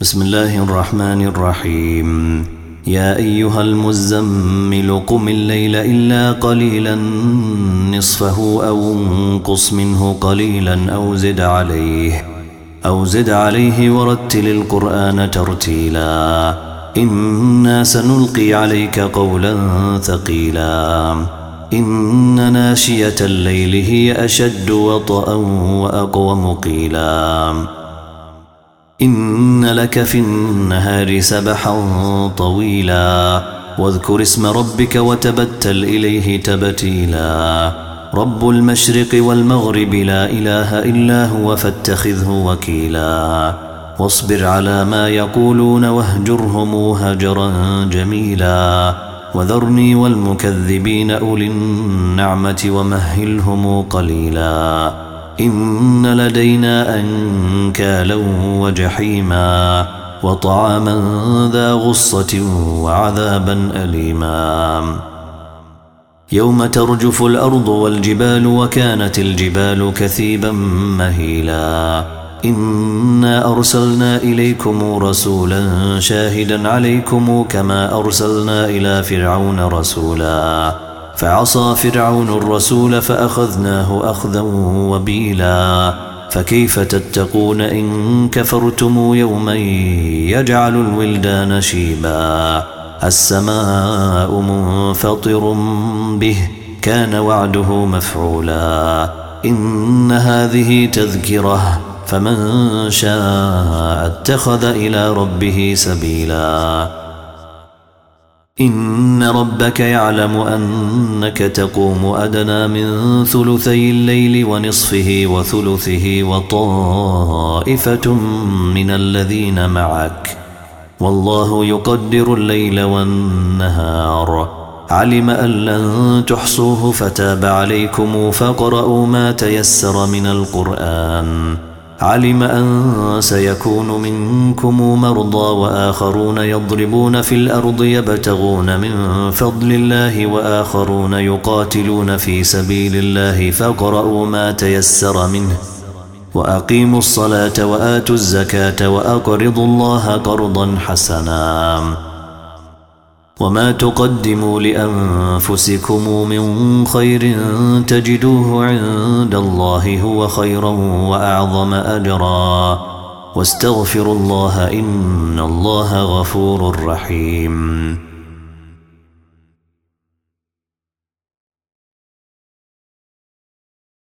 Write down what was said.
بسم الله الرحمن الرحيم. يا أيها المزمل قم الليل إلا قليلا نصفه أو انقص منه قليلا أو زد عليه ورتل القرآن ترتيلا إنا سنلقي عليك قولا ثقيلا إن ناشية الليل هي أشد وطئا وأقوم قيلا إن لك في النهار سبحا طويلا واذكر اسم ربك وتبتل إليه تبتيلا رب المشرق والمغرب لا إله إلا هو فاتخذه وكيلا واصبر على ما يقولون واهجرهم هجرا جميلا وذرني والمكذبين أولي النعمة ومهلهم قليلا إن لدينا أنكالا وجحيما وطعاما ذا غصة وعذابا أليما يوم ترجف الأرض والجبال وكانت الجبال كثيبا مهيلا إنا أرسلنا إليكم رسولا شاهدا عليكم كما أرسلنا إلى فرعون رسولا فعصى فرعون الرسول فأخذناه أخذا وبيلا فكيف تتقون إن كفرتم يوما يجعل الولدان شيبا السماء منفطر به كان وعده مفعولا إن هذه تذكرة فمن شاء اتخذ إلى ربه سبيلا إن ربك يعلم أنك تقوم أدنى من ثلثي الليل ونصفه وثلثه وطائفة من الذين معك والله يقدر الليل والنهار علم أن لن تحصوه فتاب عليكم فاقرؤوا ما تيسر من القرآن علم أن سيكون منكم مرضى وآخرون يضربون في الأرض يبتغون من فضل الله وآخرون يقاتلون في سبيل الله فاقرؤوا ما تيسر منه وأقيموا الصلاة وآتوا الزكاة وأقرضوا الله قرضا حسنا وما تقدموا لأنفسكم من خير تجدوه عند الله هو خيرا وأعظم أجرا واستغفروا الله إن الله غفور رحيم.